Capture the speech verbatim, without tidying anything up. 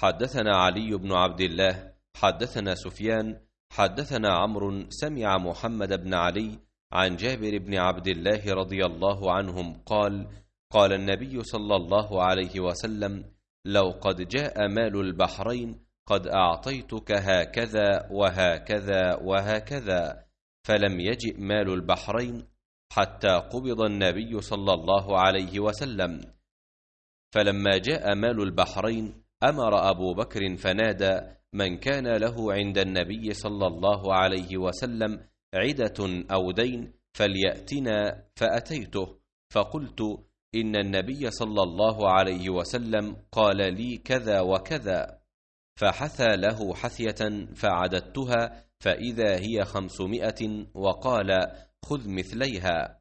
حدثنا علي بن عبد الله حدثنا سفيان حدثنا عمرو سمع محمد بن علي عن جابر بن عبد الله رضي الله عنهم قال: قال النبي صلى الله عليه وسلم: لو قد جاء مال البحرين قد أعطيتك هكذا وهكذا وهكذا، فلم يجئ مال البحرين حتى قبض النبي صلى الله عليه وسلم. فلما جاء مال البحرين أمر أبو بكر فنادى من كان له عند النبي صلى الله عليه وسلم عدة أو دين فليأتنا، فأتيته فقلت: إن النبي صلى الله عليه وسلم قال لي كذا وكذا، فحثى له حثية فعددتها فإذا هي خمسمائة، وقال: خذ مثليها.